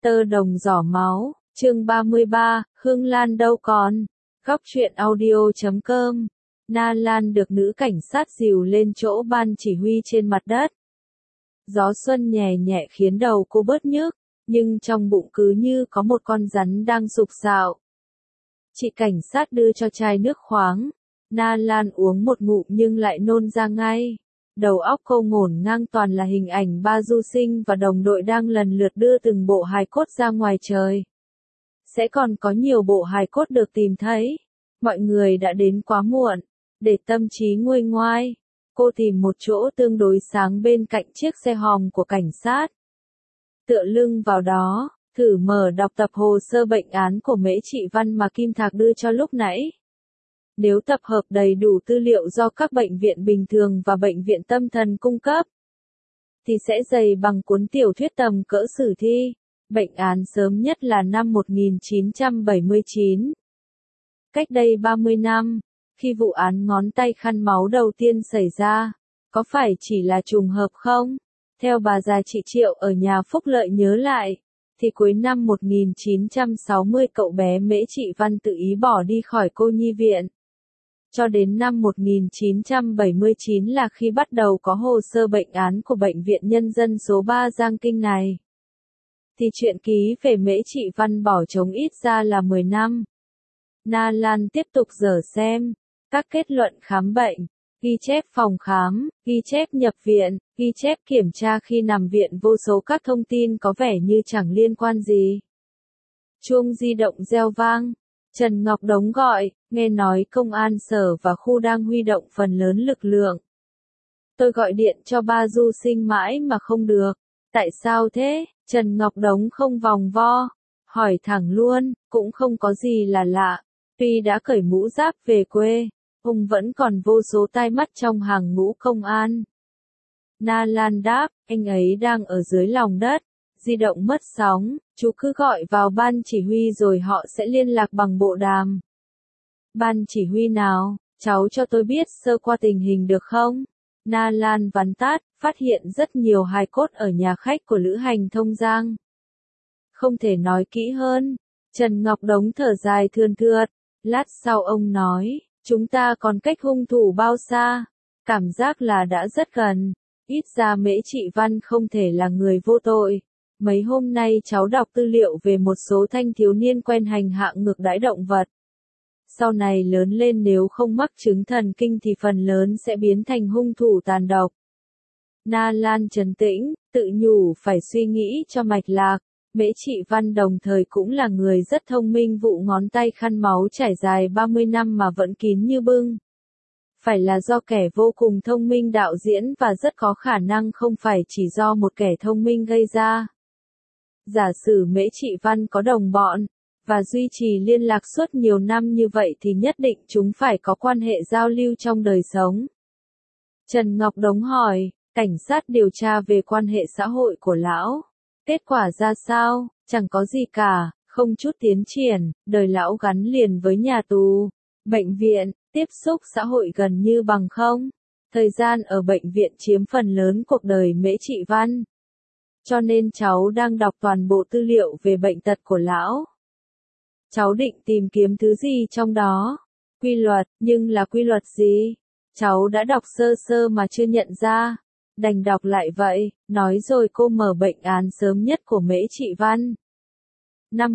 Tơ đồng giỏ máu, chương 33, Hương Lan đâu còn? Góc truyện audio.com. Na Lan được nữ cảnh sát dìu lên chỗ ban chỉ huy trên mặt đất. Gió xuân nhẹ nhẹ khiến đầu cô bớt nhức, nhưng trong bụng cứ như có một con rắn đang sục sạo. Chị cảnh sát đưa cho chai nước khoáng. Na Lan uống một ngụm nhưng lại nôn ra ngay. Đầu óc cô ngổn ngang toàn là hình ảnh ba du sinh và đồng đội đang lần lượt đưa từng bộ hài cốt ra ngoài trời. Sẽ còn có nhiều bộ hài cốt được tìm thấy. Mọi người đã đến quá muộn. Để tâm trí nguôi ngoai, cô tìm một chỗ tương đối sáng bên cạnh chiếc xe hòm của cảnh sát. Tựa lưng vào đó, thử mở đọc tập hồ sơ bệnh án của Mễ Trị Văn mà Kim Thạc đưa cho lúc nãy. Nếu tập hợp đầy đủ tư liệu do các bệnh viện bình thường và bệnh viện tâm thần cung cấp, thì sẽ dày bằng cuốn tiểu thuyết tầm cỡ sử thi. Bệnh án sớm nhất là năm 1979. Cách đây 30 năm, khi vụ án ngón tay khăn máu đầu tiên xảy ra, có phải chỉ là trùng hợp không? Theo bà già chị Triệu ở nhà Phúc Lợi nhớ lại, thì cuối năm 1960 cậu bé Mễ Trị Văn tự ý bỏ đi khỏi cô nhi viện. Cho đến năm 1979 là khi bắt đầu có hồ sơ bệnh án của Bệnh viện Nhân dân số 3 Giang Kinh này. Thì truyện ký về Mễ Trị Văn bỏ trống ít ra là 10 năm. Na Lan tiếp tục dở xem các kết luận khám bệnh, ghi chép phòng khám, ghi chép nhập viện, ghi chép kiểm tra khi nằm viện, vô số các thông tin có vẻ như chẳng liên quan gì. Chuông di động reo vang. Trần Ngọc Đống gọi, nghe nói công an sở và khu đang huy động phần lớn lực lượng. Tôi gọi điện cho ba du sinh mãi mà không được. Tại sao thế? Trần Ngọc Đống không vòng vo, hỏi thẳng luôn, cũng không có gì là lạ. Tuy đã cởi mũ giáp về quê, ông vẫn còn vô số tai mắt trong hàng ngũ công an. Na Lan đáp, anh ấy đang ở dưới lòng đất. Di động mất sóng, chú cứ gọi vào ban chỉ huy rồi họ sẽ liên lạc bằng bộ đàm. Ban chỉ huy nào, cháu cho tôi biết sơ qua tình hình được không? Na Lan vắn tắt, phát hiện rất nhiều hài cốt ở nhà khách của lữ hành Thông Giang. Không thể nói kỹ hơn. Trần Ngọc Đống thở dài thườn thượt. Lát sau ông nói, chúng ta còn cách hung thủ bao xa? Cảm giác là đã rất gần. Ít ra Mễ Trị Văn không thể là người vô tội. Mấy hôm nay cháu đọc tư liệu về một số thanh thiếu niên quen hành hạ ngược đãi động vật. Sau này lớn lên nếu không mắc chứng thần kinh thì phần lớn sẽ biến thành hung thủ tàn độc. Na Lan trấn tĩnh, tự nhủ phải suy nghĩ cho mạch lạc. Mễ Trị Văn đồng thời cũng là người rất thông minh, vụ ngón tay khăn máu trải dài 30 năm mà vẫn kín như bưng. Phải là do kẻ vô cùng thông minh đạo diễn và rất có khả năng không phải chỉ do một kẻ thông minh gây ra. Giả sử Mễ Trị Văn có đồng bọn, và duy trì liên lạc suốt nhiều năm như vậy thì nhất định chúng phải có quan hệ giao lưu trong đời sống. Trần Ngọc Đống hỏi, cảnh sát điều tra về quan hệ xã hội của lão. Kết quả ra sao? Chẳng có gì cả, không chút tiến triển, đời lão gắn liền với nhà tù, bệnh viện, tiếp xúc xã hội gần như bằng không. Thời gian ở bệnh viện chiếm phần lớn cuộc đời Mễ Trị Văn. Cho nên cháu đang đọc toàn bộ tư liệu về bệnh tật của lão. Cháu định tìm kiếm thứ gì trong đó? Quy luật, nhưng là quy luật gì? Cháu đã đọc sơ sơ mà chưa nhận ra. Đành đọc lại vậy, nói rồi cô mở bệnh án sớm nhất của Mễ Trị Văn. Năm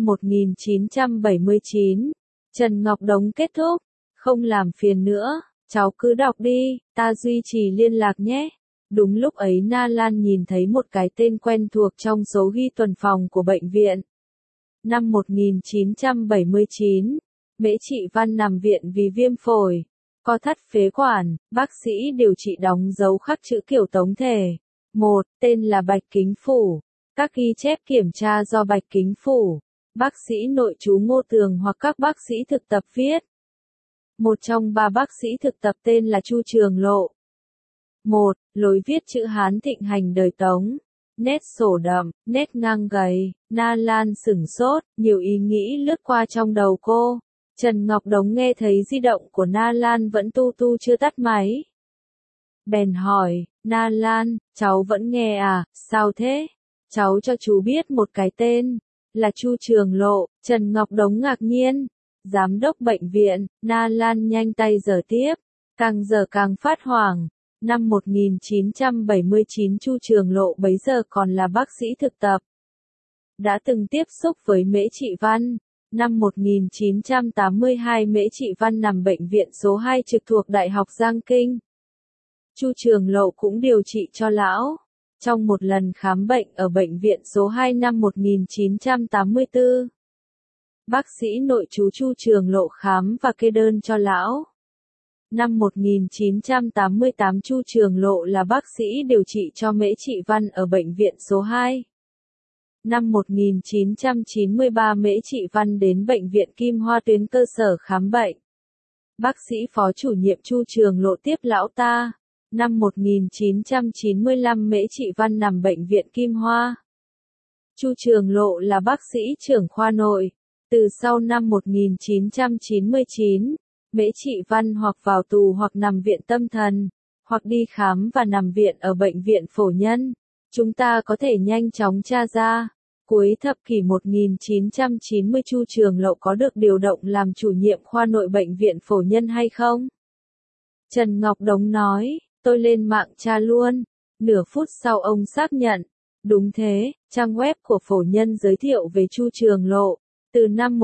1979, Trần Ngọc Đống kết thúc. Không làm phiền nữa, cháu cứ đọc đi, ta duy trì liên lạc nhé. Đúng lúc ấy Na Lan nhìn thấy một cái tên quen thuộc trong số ghi tuần phòng của bệnh viện. Năm 1979, Mễ Trị Văn nằm viện vì viêm phổi, co thắt phế quản, bác sĩ điều trị đóng dấu khắc chữ kiểu tống thể. Một, tên là Bạch Kính Phủ. Các ghi chép kiểm tra do Bạch Kính Phủ, bác sĩ nội trú Ngô Tường hoặc các bác sĩ thực tập viết. Một trong ba bác sĩ thực tập tên là Chu Trường Lộ. Một, lối viết chữ Hán thịnh hành đời Tống. Nét sổ đậm, nét ngang gầy. Na Lan sửng sốt, nhiều ý nghĩ lướt qua trong đầu cô. Trần Ngọc Đống nghe thấy di động của Na Lan vẫn tu tu chưa tắt máy. Bèn hỏi, Na Lan, cháu vẫn nghe à, sao thế? Cháu cho chú biết một cái tên. Là Chu Trường Lộ, Trần Ngọc Đống ngạc nhiên. Giám đốc bệnh viện, Na Lan nhanh tay giở tiếp. Càng giờ càng phát hoảng. Năm 1979 Chu Trường Lộ bấy giờ còn là bác sĩ thực tập. Đã từng tiếp xúc với Mễ Trị Văn. Năm 1982 Mễ Trị Văn nằm bệnh viện số 2 trực thuộc Đại học Giang Kinh. Chu Trường Lộ cũng điều trị cho lão. Trong một lần khám bệnh ở bệnh viện số 2 năm 1984, bác sĩ nội trú Chu Trường Lộ khám và kê đơn cho lão. Năm 1988 Chu Trường Lộ là bác sĩ điều trị cho Mễ Trị Văn ở bệnh viện số 2. Năm 1993 Mễ Trị Văn đến bệnh viện Kim Hoa tuyến cơ sở khám bệnh. Bác sĩ phó chủ nhiệm Chu Trường Lộ tiếp lão ta. Năm 1995 Mễ Trị Văn nằm bệnh viện Kim Hoa. Chu Trường Lộ là bác sĩ trưởng khoa nội. Từ sau năm 1999, Mễ Trị Văn hoặc vào tù hoặc nằm viện tâm thần, hoặc đi khám và nằm viện ở bệnh viện Phổ Nhân. Chúng ta có thể nhanh chóng tra ra. Cuối thập kỷ 1990 Chu Trường Lộ có được điều động làm chủ nhiệm khoa nội bệnh viện Phổ Nhân hay không? Trần Ngọc Đống nói, tôi lên mạng tra luôn. Nửa phút sau ông xác nhận. Đúng thế, trang web của Phổ Nhân giới thiệu về Chu Trường Lộ. Từ năm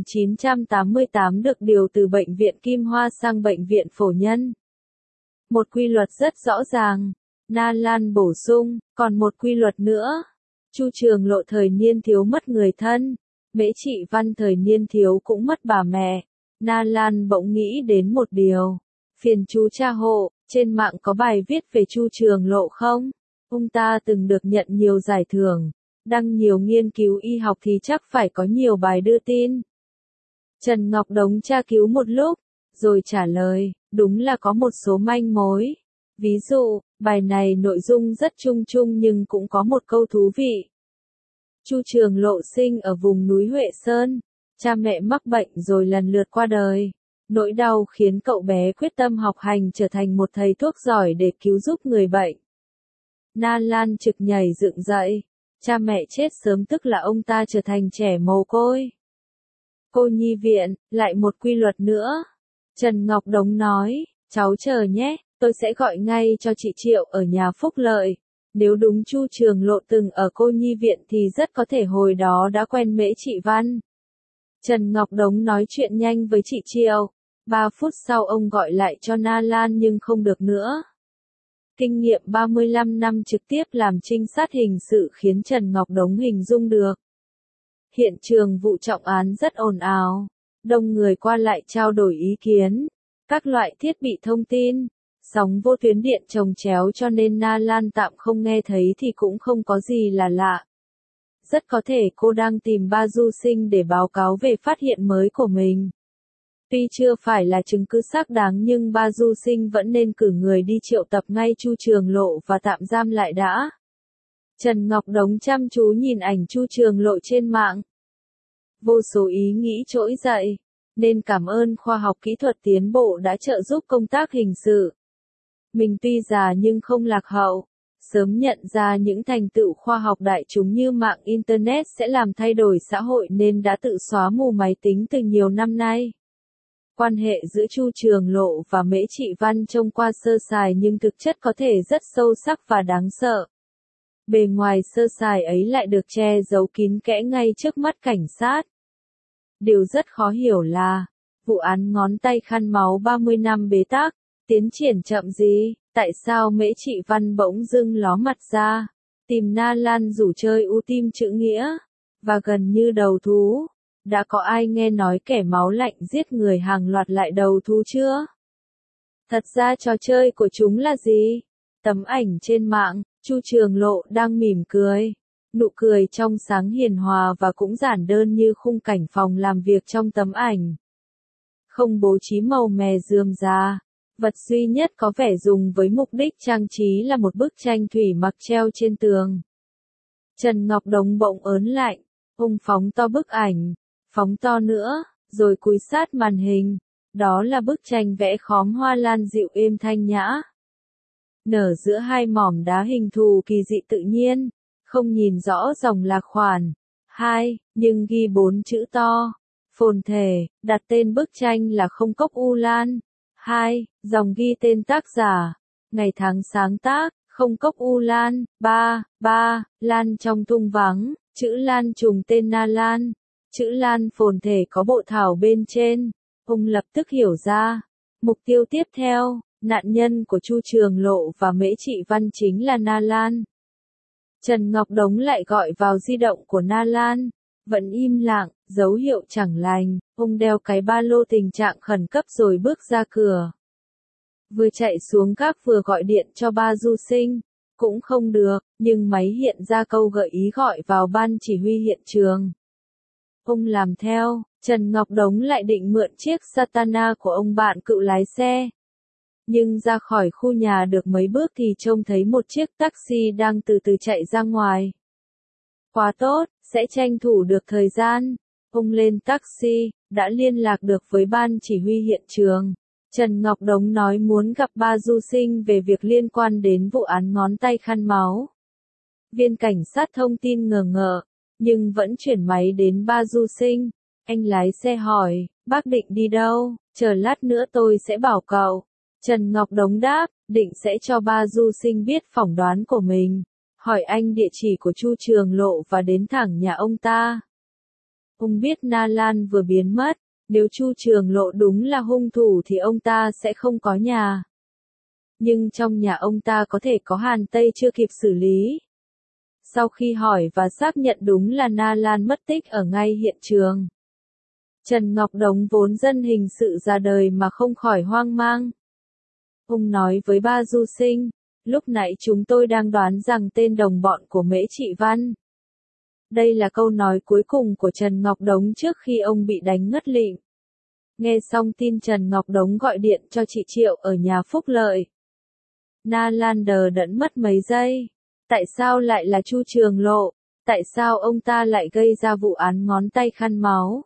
1988 được điều từ bệnh viện Kim Hoa sang bệnh viện Phổ Nhân. Một quy luật rất rõ ràng. Na Lan bổ sung, còn một quy luật nữa. Chu Trường Lộ thời niên thiếu mất người thân. Mễ Trị Văn thời niên thiếu cũng mất bà mẹ. Na Lan bỗng nghĩ đến một điều. Phiền chú tra hộ, trên mạng có bài viết về Chu Trường Lộ không? Ông ta từng được nhận nhiều giải thưởng, đăng nhiều nghiên cứu y học thì chắc phải có nhiều bài đưa tin. Trần Ngọc Đống tra cứu một lúc, rồi trả lời, đúng là có một số manh mối. Ví dụ, bài này nội dung rất chung chung nhưng cũng có một câu thú vị. Chu Trường Lộ sinh ở vùng núi Huệ Sơn, cha mẹ mắc bệnh rồi lần lượt qua đời. Nỗi đau khiến cậu bé quyết tâm học hành trở thành một thầy thuốc giỏi để cứu giúp người bệnh. Na Lan trực nhảy dựng dậy. Cha mẹ chết sớm tức là ông ta trở thành trẻ mồ côi. Cô nhi viện, lại một quy luật nữa. Trần Ngọc Đống nói, cháu chờ nhé, tôi sẽ gọi ngay cho chị Triệu ở nhà Phúc Lợi. Nếu đúng Chu Trường Lộ từng ở cô nhi viện thì rất có thể hồi đó đã quen Mễ Trị Văn. Trần Ngọc Đống nói chuyện nhanh với chị Triệu. 3 phút sau ông gọi lại cho Na Lan nhưng không được nữa. Kinh nghiệm 35 năm trực tiếp làm trinh sát hình sự khiến Trần Ngọc Đống hình dung được. Hiện trường vụ trọng án rất ồn ào. Đông người qua lại trao đổi ý kiến. Các loại thiết bị thông tin, sóng vô tuyến điện chồng chéo cho nên Na Lan tạm không nghe thấy thì cũng không có gì là lạ. Rất có thể cô đang tìm Ba Du Sinh để báo cáo về phát hiện mới của mình. Tuy chưa phải là chứng cứ xác đáng nhưng Ba Du Sinh vẫn nên cử người đi triệu tập ngay Chu Trường Lộ và tạm giam lại đã. Trần Ngọc Đống chăm chú nhìn ảnh Chu Trường Lộ trên mạng. Vô số ý nghĩ trỗi dậy. Nên cảm ơn khoa học kỹ thuật tiến bộ đã trợ giúp công tác hình sự. Mình tuy già nhưng không lạc hậu. Sớm nhận ra những thành tựu khoa học đại chúng như mạng Internet sẽ làm thay đổi xã hội nên đã tự xóa mù máy tính từ nhiều năm nay. Quan hệ giữa Chu Trường Lộ và Mễ Trị Văn trông qua sơ sài nhưng thực chất có thể rất sâu sắc và đáng sợ. Bề ngoài sơ sài ấy lại được che giấu kín kẽ ngay trước mắt cảnh sát. Điều rất khó hiểu là, vụ án ngón tay khăn máu 30 năm bế tắc, tiến triển chậm gì, tại sao Mễ Trị Văn bỗng dưng ló mặt ra, tìm Na Lan rủ chơi tim chữ nghĩa, và gần như đầu thú. Đã có ai nghe nói kẻ máu lạnh giết người hàng loạt lại đầu thú chưa? Thật ra trò chơi của chúng là gì? Tấm ảnh trên mạng, Chu Trường Lộ đang mỉm cười. Nụ cười trong sáng hiền hòa và cũng giản đơn như khung cảnh phòng làm việc trong tấm ảnh. Không bố trí màu mè rườm rà. Vật duy nhất có vẻ dùng với mục đích trang trí là một bức tranh thủy mặc treo trên tường. Trần Ngọc Đống bỗng ớn lạnh. Ông phóng to bức ảnh. Phóng to nữa, rồi cúi sát màn hình. Đó là bức tranh vẽ khóm hoa lan dịu êm thanh nhã. Nở giữa hai mỏm đá hình thù kỳ dị tự nhiên. Không nhìn rõ dòng lạc khoản. 2, nhưng ghi 4 chữ to. Phồn thể, đặt tên bức tranh là Không Cốc U Lan. 2, dòng ghi tên tác giả, ngày tháng sáng tác, Không Cốc U Lan. 3, lan trong thung vắng, chữ lan trùng tên Na Lan. Chữ lan phồn thể có bộ thảo bên trên. Ông lập tức hiểu ra. Mục tiêu tiếp theo, nạn nhân của Chu Trường Lộ và Mễ Trị Văn chính là Na Lan. Trần Ngọc Đống lại gọi vào di động của Na Lan. Vẫn im lặng, dấu hiệu chẳng lành. Ông đeo cái ba lô tình trạng khẩn cấp rồi bước ra cửa. Vừa chạy xuống gác vừa gọi điện cho ba Du Sinh. Cũng không được, nhưng máy hiện ra câu gợi ý gọi vào ban chỉ huy hiện trường. Ông làm theo, Trần Ngọc Đống lại định mượn chiếc Satana của ông bạn cựu lái xe. Nhưng ra khỏi khu nhà được mấy bước thì trông thấy một chiếc taxi đang từ từ chạy ra ngoài. Quá tốt, sẽ tranh thủ được thời gian. Ông lên taxi, đã liên lạc được với ban chỉ huy hiện trường. Trần Ngọc Đống nói muốn gặp ba Du Sinh về việc liên quan đến vụ án ngón tay khăn máu. Viên cảnh sát thông tin ngờ ngợ, nhưng vẫn chuyển máy đến ba Du Sinh. Anh lái xe hỏi, bác định đi đâu? Chờ lát nữa tôi sẽ bảo cậu. Trần Ngọc Đống đáp, định sẽ cho ba Du Sinh biết phỏng đoán của mình. Hỏi anh địa chỉ của Chu Trường Lộ và đến thẳng nhà ông ta. Ông biết Na Lan vừa biến mất, nếu Chu Trường Lộ đúng là hung thủ thì ông ta sẽ không có nhà. Nhưng trong nhà ông ta có thể có Hàn Tây chưa kịp xử lý. Sau khi hỏi và xác nhận đúng là Na Lan mất tích ở ngay hiện trường. Trần Ngọc Đống vốn dân hình sự ra đời mà không khỏi hoang mang. Ông nói với ba Du Sinh, lúc nãy chúng tôi đang đoán rằng tên đồng bọn của Mễ Trị Văn. Đây là câu nói cuối cùng của Trần Ngọc Đống trước khi ông bị đánh ngất lịm. Nghe xong tin Trần Ngọc Đống gọi điện cho chị Triệu ở nhà Phúc Lợi. Na Lan đờ đẫn mất mấy giây. Tại sao lại là Chu Trường Lộ? Tại sao ông ta lại gây ra vụ án ngón tay khăn máu?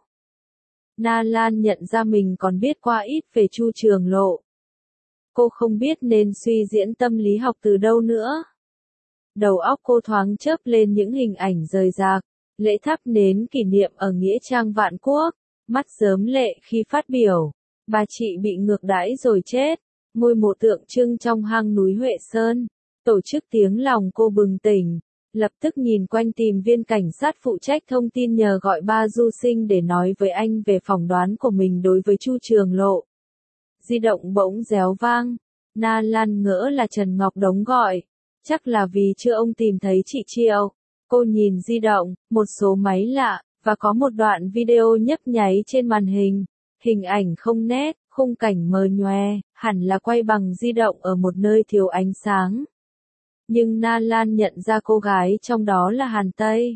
Na Lan nhận ra mình còn biết quá ít về Chu Trường Lộ. Cô không biết nên suy diễn tâm lý học từ đâu nữa. Đầu óc cô thoáng chớp lên những hình ảnh rời rạc, lễ thắp nến kỷ niệm ở Nghĩa Trang Vạn Quốc, mắt rớm lệ khi phát biểu. Bà chị bị ngược đãi rồi chết, ngôi mộ tượng trưng trong hang núi Huệ Sơn. Tổ chức tiếng lòng cô bừng tỉnh, lập tức nhìn quanh tìm viên cảnh sát phụ trách thông tin nhờ gọi ba Du Sinh để nói với anh về phỏng đoán của mình đối với Chu Trường Lộ. Di động bỗng réo vang, Na Lan ngỡ là Trần Ngọc Đống gọi, chắc là vì chưa ông tìm thấy chị Triệu. Cô nhìn di động, một số máy lạ, và có một đoạn video nhấp nháy trên màn hình. Hình ảnh không nét, khung cảnh mờ nhòe, hẳn là quay bằng di động ở một nơi thiếu ánh sáng. Nhưng Na Lan nhận ra cô gái trong đó là Hàn Tây.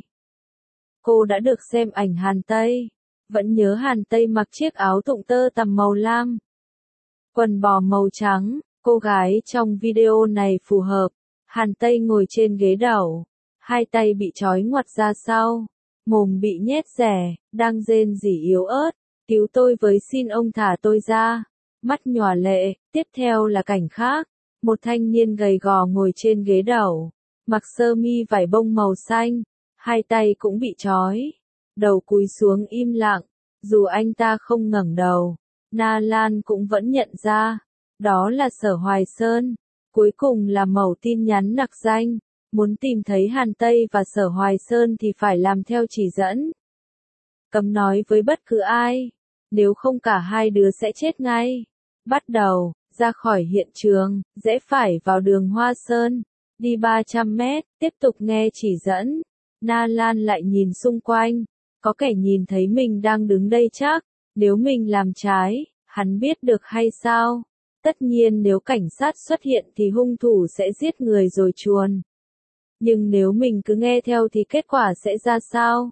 Cô đã được xem ảnh Hàn Tây, vẫn nhớ Hàn Tây mặc chiếc áo tụng tơ tằm màu lam, quần bò màu trắng. Cô gái trong video này phù hợp. Hàn Tây ngồi trên ghế đầu, hai tay bị trói ngoặt ra sau, mồm bị nhét rẻ, đang rên rỉ yếu ớt, cứu tôi với, xin ông thả tôi ra. Mắt nhòa lệ. Tiếp theo là cảnh khác, một thanh niên gầy gò ngồi trên ghế đầu, mặc sơ mi vải bông màu xanh, hai tay cũng bị trói, đầu cúi xuống im lặng. Dù anh ta không ngẩng đầu, Na Lan cũng vẫn nhận ra, đó là Sở Hoài Sơn. Cuối cùng là mẩu tin nhắn nặc danh, muốn tìm thấy Hàn Tây và Sở Hoài Sơn thì phải làm theo chỉ dẫn. Cấm nói với bất cứ ai, nếu không cả hai đứa sẽ chết ngay. Bắt đầu, ra khỏi hiện trường, rẽ phải vào đường Hoa Sơn, đi 300 mét, tiếp tục nghe chỉ dẫn. Na Lan lại nhìn xung quanh, có kẻ nhìn thấy mình đang đứng đây chắc, nếu mình làm trái, hắn biết được hay sao? Tất nhiên nếu cảnh sát xuất hiện thì hung thủ sẽ giết người rồi chuồn. Nhưng nếu mình cứ nghe theo thì kết quả sẽ ra sao?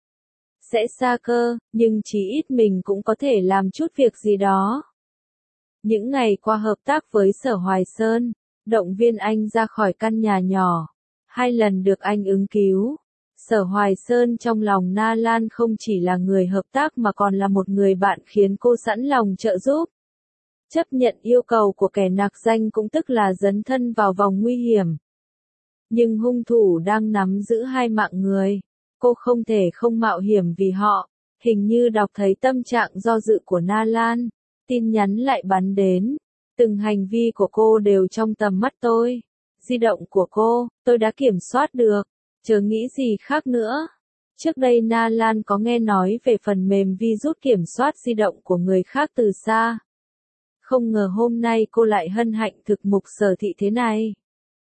Sẽ xa cơ, nhưng chí ít mình cũng có thể làm chút việc gì đó. Những ngày qua hợp tác với Sở Hoài Sơn, động viên anh ra khỏi căn nhà nhỏ. 2 lần được anh ứng cứu. Sở Hoài Sơn trong lòng Na Lan không chỉ là người hợp tác mà còn là một người bạn khiến cô sẵn lòng trợ giúp. Chấp nhận yêu cầu của kẻ nặc danh cũng tức là dấn thân vào vòng nguy hiểm. Nhưng hung thủ đang nắm giữ 2 mạng người. Cô không thể không mạo hiểm vì họ. Hình như đọc thấy tâm trạng do dự của Na Lan. Tin nhắn lại bắn đến. Từng hành vi của cô đều trong tầm mắt tôi. Di động của cô, tôi đã kiểm soát được. Chớ nghĩ gì khác nữa. Trước đây Na Lan có nghe nói về phần mềm virus kiểm soát di động của người khác từ xa. Không ngờ hôm nay cô lại hân hạnh thực mục sở thị thế này.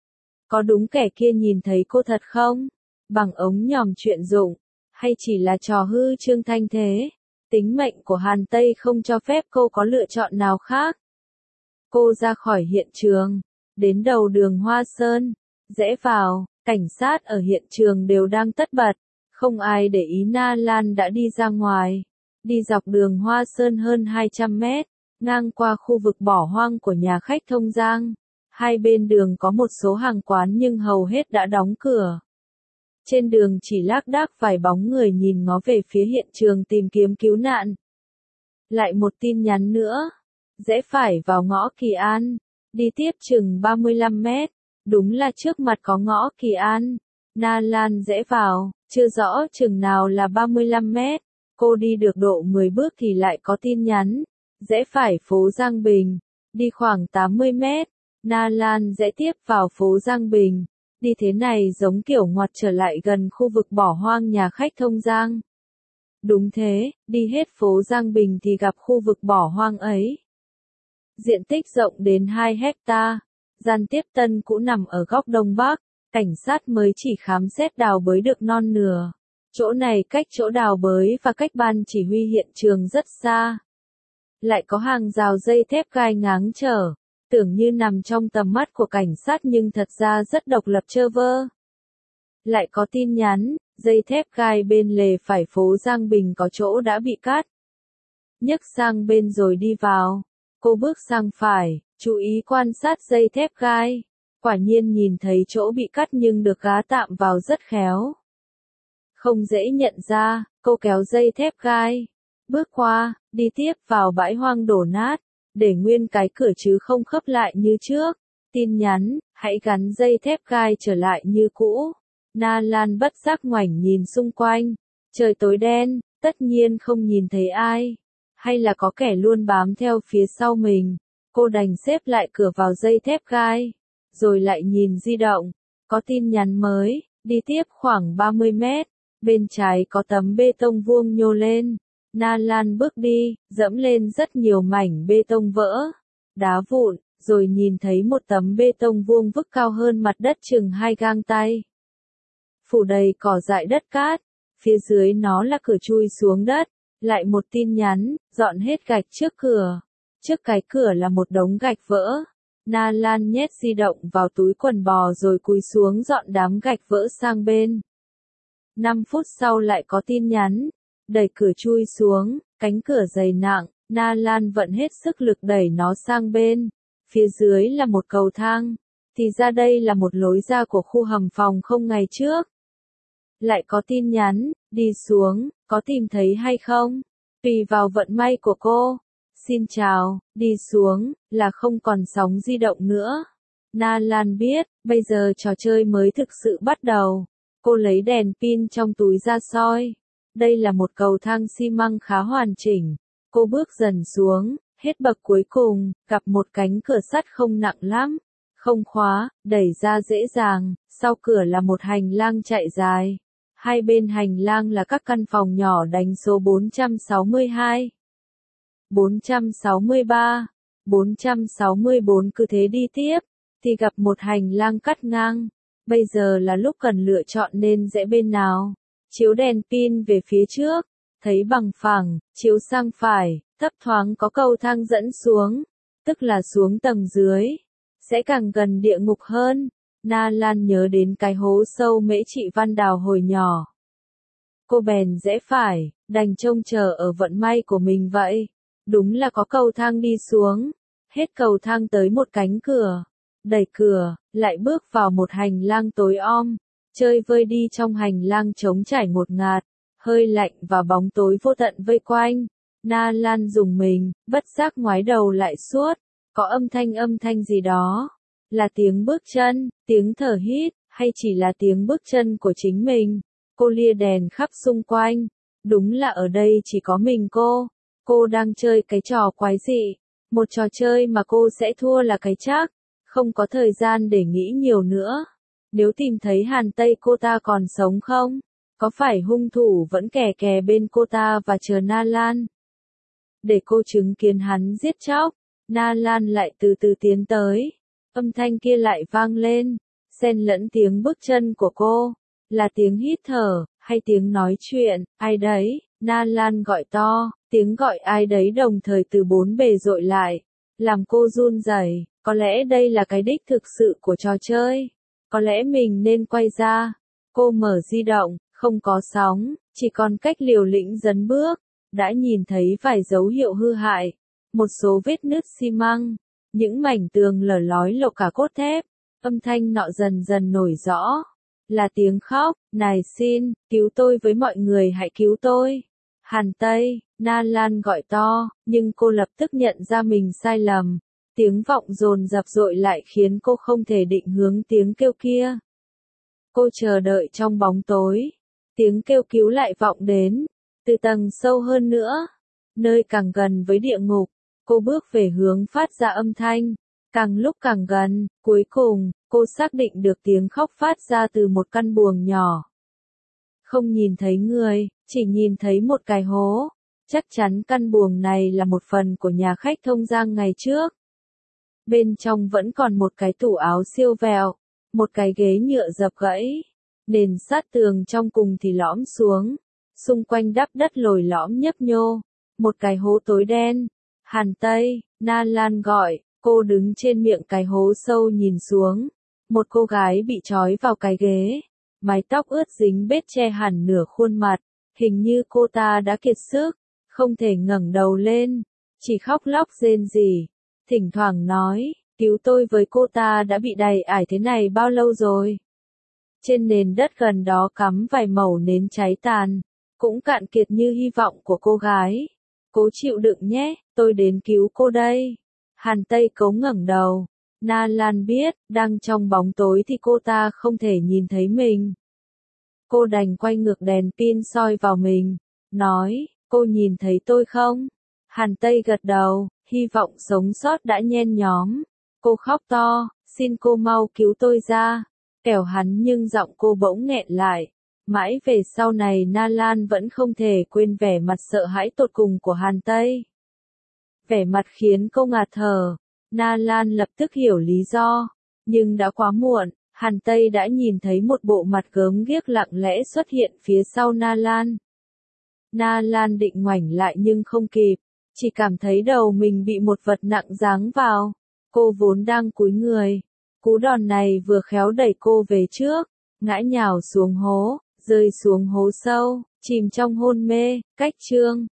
Có đúng kẻ kia nhìn thấy cô thật không? Bằng ống nhòm chuyện dụng, hay chỉ là trò hư trương thanh thế? Tính mệnh của Hàn Tây không cho phép cô có lựa chọn nào khác. Cô ra khỏi hiện trường, đến đầu đường Hoa Sơn, rẽ vào, cảnh sát ở hiện trường đều đang tất bật, không ai để ý Na Lan đã đi ra ngoài. Đi dọc đường Hoa Sơn hơn 200 mét, ngang qua khu vực bỏ hoang của nhà khách Thông Giang. Hai bên đường có một số hàng quán nhưng hầu hết đã đóng cửa. Trên đường chỉ lác đác vài bóng người nhìn ngó về phía hiện trường tìm kiếm cứu nạn. Lại một tin nhắn nữa. Rẽ phải vào ngõ Kỳ An. Đi tiếp chừng 35 mét. Đúng là trước mặt có ngõ Kỳ An. Na Lan rẽ vào, chưa rõ chừng nào là 35 mét. Cô đi được độ 10 bước thì lại có tin nhắn. Rẽ phải phố Giang Bình. Đi khoảng 80 mét. Na Lan rẽ tiếp vào phố Giang Bình. Đi thế này giống kiểu ngoặt trở lại gần khu vực bỏ hoang nhà khách Thông Giang. Đúng thế, đi hết phố Giang Bình thì gặp khu vực bỏ hoang ấy. Diện tích rộng đến 2 hecta. Gian tiếp tân cũ nằm ở góc đông bắc. Cảnh sát mới chỉ khám xét đào bới được non nửa. Chỗ này cách chỗ đào bới và cách ban chỉ huy hiện trường rất xa. Lại có hàng rào dây thép gai ngáng trở. Tưởng như nằm trong tầm mắt của cảnh sát nhưng thật ra rất độc lập trơ vơ. Lại có tin nhắn, dây thép gai bên lề phải phố Giang Bình có chỗ đã bị cắt. Nhấc sang bên rồi đi vào. Cô bước sang phải, chú ý quan sát dây thép gai. Quả nhiên nhìn thấy chỗ bị cắt nhưng được gá tạm vào rất khéo. Không dễ nhận ra, cô kéo dây thép gai. Bước qua, đi tiếp vào bãi hoang đổ nát. Để nguyên cái cửa chứ không khớp lại như trước. Tin nhắn, hãy gắn dây thép gai trở lại như cũ. Na Lan bất giác ngoảnh nhìn xung quanh. Trời tối đen, tất nhiên không nhìn thấy ai. Hay là có kẻ luôn bám theo phía sau mình. Cô đành xếp lại cửa vào dây thép gai. Rồi lại nhìn di động. Có tin nhắn mới, đi tiếp khoảng 30 mét. Bên trái có tấm bê tông vuông nhô lên. Na Lan bước đi, dẫm lên rất nhiều mảnh bê tông vỡ, đá vụn, rồi nhìn thấy một tấm bê tông vuông vức cao hơn mặt đất chừng 2 gang tay. Phủ đầy cỏ dại đất cát, phía dưới nó là cửa chui xuống đất, lại một tin nhắn, dọn hết gạch trước cửa. Trước cái cửa là một đống gạch vỡ. Na Lan nhét di động vào túi quần bò rồi cúi xuống dọn đám gạch vỡ sang bên. 5 phút sau lại có tin nhắn. Đẩy cửa chui xuống, cánh cửa dày nặng, Na Lan vận hết sức lực đẩy nó sang bên. Phía dưới là một cầu thang. Thì ra đây là một lối ra của khu hầm phòng không ngày trước. Lại có tin nhắn, đi xuống, có tìm thấy hay không? Tùy vào vận may của cô. Xin chào, đi xuống, là không còn sóng di động nữa. Na Lan biết, bây giờ trò chơi mới thực sự bắt đầu. Cô lấy đèn pin trong túi ra soi. Đây là một cầu thang xi măng khá hoàn chỉnh. Cô bước dần xuống, hết bậc cuối cùng, gặp một cánh cửa sắt không nặng lắm. Không khóa, đẩy ra dễ dàng, sau cửa là một hành lang chạy dài. Hai bên hành lang là các căn phòng nhỏ đánh số 462, 463, 464 cứ thế đi tiếp, thì gặp một hành lang cắt ngang. Bây giờ là lúc cần lựa chọn nên rẽ bên nào. Chiếu đèn pin về phía trước, thấy bằng phẳng, chiếu sang phải, thấp thoáng có cầu thang dẫn xuống, tức là xuống tầng dưới, sẽ càng gần địa ngục hơn. Na Lan nhớ đến cái hố sâu Mễ Trị Văn đào hồi nhỏ. Cô bèn rẽ phải, đành trông chờ ở vận may của mình vậy. Đúng là có cầu thang đi xuống, hết cầu thang tới một cánh cửa, đẩy cửa, lại bước vào một hành lang tối om. Chơi vơi đi trong hành lang trống trải ngột ngạt, hơi lạnh và bóng tối vô tận vây quanh. Na Lan rùng mình, bất giác ngoái đầu lại suốt, có âm thanh gì đó. Là tiếng bước chân, tiếng thở hít, hay chỉ là tiếng bước chân của chính mình? Cô lia đèn khắp xung quanh. Đúng là ở đây chỉ có mình cô. Cô đang chơi cái trò quái dị. Một trò chơi mà cô sẽ thua là cái chắc. Không có thời gian để nghĩ nhiều nữa. Nếu tìm thấy Hàn Tây cô ta còn sống không? Có phải hung thủ vẫn kè kè bên cô ta và chờ Na Lan? Để cô chứng kiến hắn giết chóc, Na Lan lại từ từ tiến tới. Âm thanh kia lại vang lên, xen lẫn tiếng bước chân của cô. Là tiếng hít thở, hay tiếng nói chuyện, ai đấy? Na Lan gọi to, tiếng gọi ai đấy đồng thời từ bốn bề dội lại, làm cô run rẩy. Có lẽ đây là cái đích thực sự của trò chơi. Có lẽ mình nên quay ra. Cô mở di động, không có sóng, chỉ còn cách liều lĩnh dấn bước. Đã nhìn thấy vài dấu hiệu hư hại, một số vết nứt xi măng, những mảnh tường lở lói lộ cả cốt thép. Âm thanh nọ dần dần nổi rõ. Là tiếng khóc, này xin, cứu tôi với mọi người hãy cứu tôi. Hàn Tây, Na Lan gọi to, nhưng cô lập tức nhận ra mình sai lầm. Tiếng vọng dồn dập dội lại khiến cô không thể định hướng tiếng kêu kia. Cô chờ đợi trong bóng tối. Tiếng kêu cứu lại vọng đến. Từ tầng sâu hơn nữa. Nơi càng gần với địa ngục. Cô bước về hướng phát ra âm thanh. Càng lúc càng gần, cuối cùng, cô xác định được tiếng khóc phát ra từ một căn buồng nhỏ. Không nhìn thấy người, chỉ nhìn thấy một cái hố. Chắc chắn căn buồng này là một phần của nhà khách thông giang ngày trước. Bên trong vẫn còn một cái tủ áo siêu vẹo, một cái ghế nhựa dập gãy. Nền sát tường trong cùng thì lõm xuống. Xung quanh đắp đất lồi lõm nhấp nhô. Một cái hố tối đen. Hàn Tây, Na Lan gọi, cô đứng trên miệng cái hố sâu nhìn xuống. Một cô gái bị trói vào cái ghế. Mái tóc ướt dính bết che hẳn nửa khuôn mặt. Hình như cô ta đã kiệt sức, không thể ngẩng đầu lên. Chỉ khóc lóc rên rỉ. Thỉnh thoảng nói, cứu tôi với. Cô ta đã bị đầy ải thế này bao lâu rồi? Trên nền đất gần đó cắm vài mẩu nến cháy tàn, cũng cạn kiệt như hy vọng của cô gái. Cố chịu đựng nhé, tôi đến cứu cô đây. Hàn Tây cố ngẩng đầu. Na Lan biết, đang trong bóng tối thì cô ta không thể nhìn thấy mình. Cô đành quay ngược đèn pin soi vào mình. Nói, cô nhìn thấy tôi không? Hàn Tây gật đầu, hy vọng sống sót đã nhen nhóm. Cô khóc to, xin cô mau cứu tôi ra. Kẻo hắn nhưng giọng cô bỗng nghẹn lại. Mãi về sau này Na Lan vẫn không thể quên vẻ mặt sợ hãi tột cùng của Hàn Tây. Vẻ mặt khiến cô ngạt thở. Na Lan lập tức hiểu lý do. Nhưng đã quá muộn, Hàn Tây đã nhìn thấy một bộ mặt gớm ghiếc lặng lẽ xuất hiện phía sau Na Lan. Na Lan định ngoảnh lại nhưng không kịp. Chỉ cảm thấy đầu mình bị một vật nặng giáng vào. Cô vốn đang cúi người. Cú đòn này vừa khéo đẩy cô về trước. Ngã nhào xuống hố, rơi xuống hố sâu, chìm trong hôn mê. Cách chương